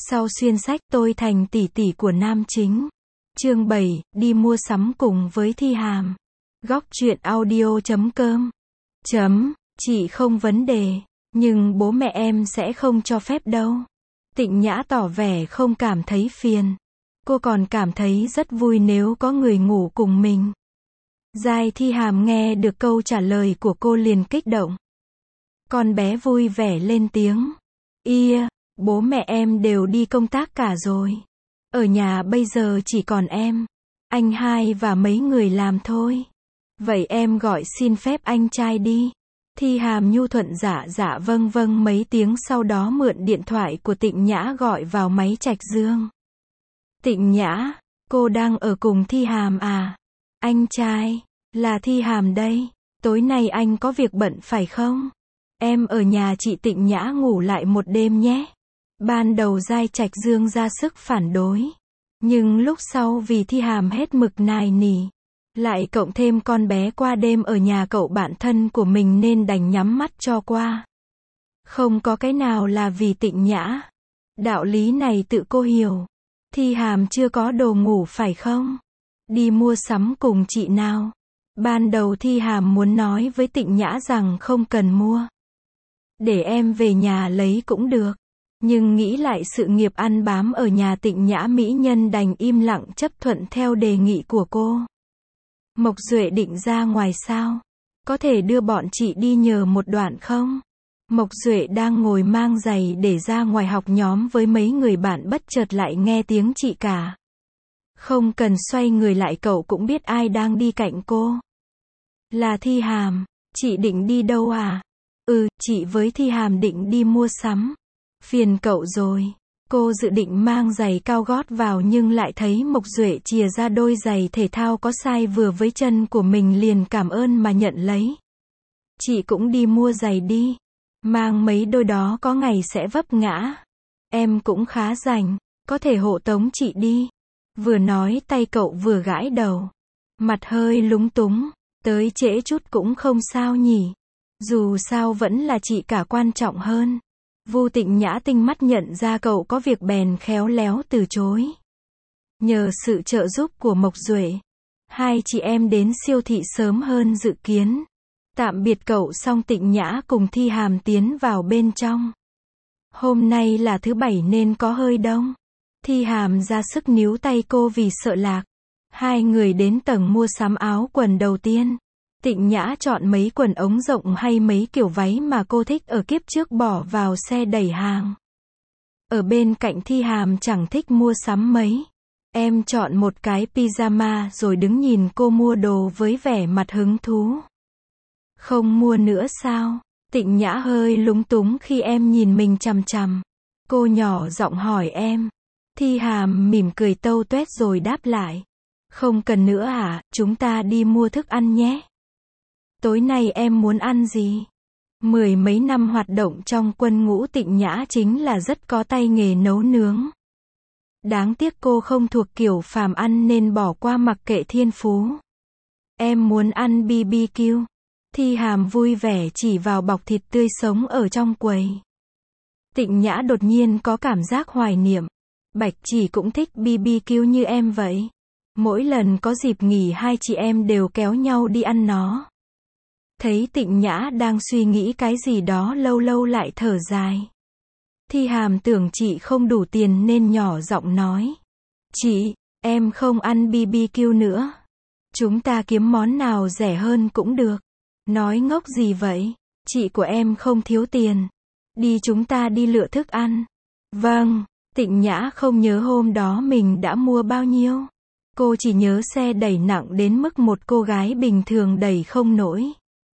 Sau xuyên sách tôi thành tỷ tỷ của nam chính. Chương 7, đi mua sắm cùng với Thi Hàm. Góc truyện audio.com. Chị không vấn đề, nhưng bố mẹ em sẽ không cho phép đâu. Tịnh Nhã tỏ vẻ không cảm thấy phiền. Cô còn cảm thấy rất vui nếu có người ngủ cùng mình. Giai Thi Hàm nghe được câu trả lời của cô liền kích động. Con bé vui vẻ lên tiếng. Bố mẹ em đều đi công tác cả rồi. Ở nhà bây giờ chỉ còn em, anh hai và mấy người làm thôi. Vậy em gọi xin phép anh trai đi. Thi Hàm nhu thuận dạ vâng mấy tiếng, sau đó mượn điện thoại của Tịnh Nhã gọi vào máy Trạch Dương. Tịnh Nhã, cô đang ở cùng Thi Hàm à? Anh trai, là Thi Hàm đây. Tối nay anh có việc bận phải không? Em ở nhà chị Tịnh Nhã ngủ lại một đêm nhé. Ban đầu Giai Trạch Dương ra sức phản đối. Nhưng lúc sau vì Thi Hàm hết mực nài nỉ, lại cộng thêm con bé qua đêm ở nhà cậu bạn thân của mình nên đành nhắm mắt cho qua. Không có cái nào là vì Tịnh Nhã. Đạo lý này tự cô hiểu. Thi Hàm chưa có đồ ngủ phải không? Đi mua sắm cùng chị nào. Ban đầu Thi Hàm muốn nói với Tịnh Nhã rằng không cần mua. Để em về nhà lấy cũng được. Nhưng nghĩ lại sự nghiệp ăn bám ở nhà Tịnh Nhã mỹ nhân đành im lặng chấp thuận theo đề nghị của cô. Mộc Duệ định ra ngoài sao? Có thể đưa bọn chị đi nhờ một đoạn không? Mộc Duệ đang ngồi mang giày để ra ngoài học nhóm với mấy người bạn, bất chợt lại nghe tiếng chị cả. Không cần xoay người lại cậu cũng biết ai đang đi cạnh cô. Là Thi Hàm. Chị định đi đâu à? Chị với Thi Hàm định đi mua sắm. Phiền cậu rồi. Cô dự định mang giày cao gót vào nhưng lại thấy Mộc Duệ chìa ra đôi giày thể thao có size vừa với chân của mình, liền cảm ơn mà nhận lấy. Chị cũng đi mua giày đi. Mang mấy đôi đó có ngày sẽ vấp ngã. Em cũng khá rảnh, có thể hộ tống chị đi. Vừa nói tay cậu vừa gãi đầu. Mặt hơi lúng túng. Tới trễ chút cũng không sao nhỉ. Dù sao vẫn là chị cả quan trọng hơn. Vu Tịnh Nhã tinh mắt nhận ra cậu có việc bèn khéo léo từ chối. Nhờ sự trợ giúp của Mộc Duệ, hai chị em đến siêu thị sớm hơn dự kiến. Tạm biệt cậu xong Tịnh Nhã cùng Thi Hàm tiến vào bên trong. Hôm nay là thứ bảy nên có hơi đông. Thi Hàm ra sức níu tay cô vì sợ lạc. Hai người đến tầng mua sắm áo quần đầu tiên. Tịnh Nhã chọn mấy quần ống rộng hay mấy kiểu váy mà cô thích ở kiếp trước bỏ vào xe đẩy hàng. Ở bên cạnh Thi Hàm chẳng thích mua sắm mấy. Em chọn một cái pyjama rồi đứng nhìn cô mua đồ với vẻ mặt hứng thú. Không mua nữa sao? Tịnh Nhã hơi lúng túng khi em nhìn mình chằm chằm. Cô nhỏ giọng hỏi em. Thi Hàm mỉm cười tâu tuét rồi đáp lại. Không cần nữa à, chúng ta đi mua thức ăn nhé. Tối nay em muốn ăn gì? Mười mấy năm hoạt động trong quân ngũ, Tịnh Nhã chính là rất có tay nghề nấu nướng. Đáng tiếc cô không thuộc kiểu phàm ăn nên bỏ qua mặc kệ thiên phú. Em muốn ăn BBQ. Thi Hàm vui vẻ chỉ vào bọc thịt tươi sống ở trong quầy. Tịnh Nhã đột nhiên có cảm giác hoài niệm. Bạch Chỉ cũng thích BBQ như em vậy. Mỗi lần có dịp nghỉ hai chị em đều kéo nhau đi ăn nó. Thấy Tịnh Nhã đang suy nghĩ cái gì đó lâu lâu lại thở dài. Thi Hàm tưởng chị không đủ tiền nên nhỏ giọng nói. Chị, em không ăn BBQ nữa. Chúng ta kiếm món nào rẻ hơn cũng được. Nói ngốc gì vậy? Chị của em không thiếu tiền. Đi, chúng ta đi lựa thức ăn. Vâng. Tịnh Nhã không nhớ hôm đó mình đã mua bao nhiêu. Cô chỉ nhớ xe đẩy nặng đến mức một cô gái bình thường đẩy không nổi.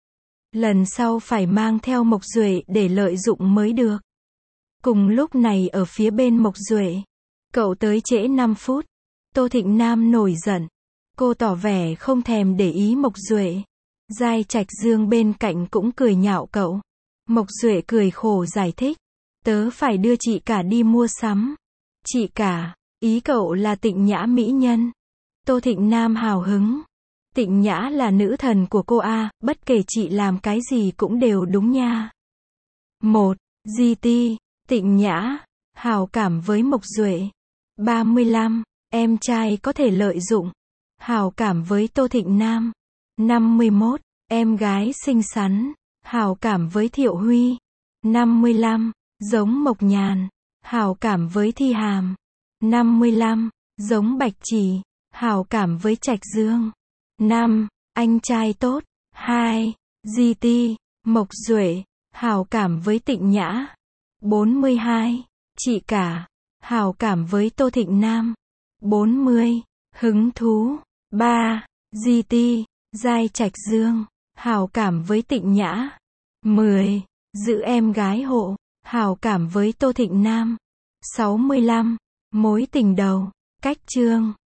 Lần sau phải mang theo Mộc Duệ để lợi dụng mới được. Cùng lúc này ở phía bên Mộc Duệ, cậu tới trễ 5 phút. Tô Thịnh Nam nổi giận. Cô tỏ vẻ không thèm để ý Mộc Duệ. Giai Trạch Dương bên cạnh cũng cười nhạo cậu. Mộc Duệ cười khổ giải thích. Tớ phải đưa chị cả đi mua sắm. Chị cả, ý cậu là Tịnh Nhã mỹ nhân. Tô Thịnh Nam hào hứng. Tịnh Nhã là nữ thần của cô a, bất kể chị làm cái gì cũng đều đúng nha. 1. GT, Tịnh Nhã. hảo cảm với Mộc Duệ. 35. Em trai có thể lợi dụng, hảo cảm với Tô Thịnh Nam. 51. Em gái xinh xắn, hảo cảm với Thiệu Huy. 55. Giống Mộc Nhàn, hảo cảm với Thi Hàm. 55. Giống Bạch Chỉ, hảo cảm với Trạch Dương. 5. Anh trai tốt. 2. GT, Mộc Duệ, hảo cảm với Tịnh Nhã. 42. Chị cả, hảo cảm với Tô Thịnh Nam. 40. Hứng thú. 3. GT, Giai Trạch Dương, hảo cảm với Tịnh Nhã. 10. Giữ em gái hộ, hảo cảm với Tô Thịnh Nam. 65. Mối tình đầu. Cách chương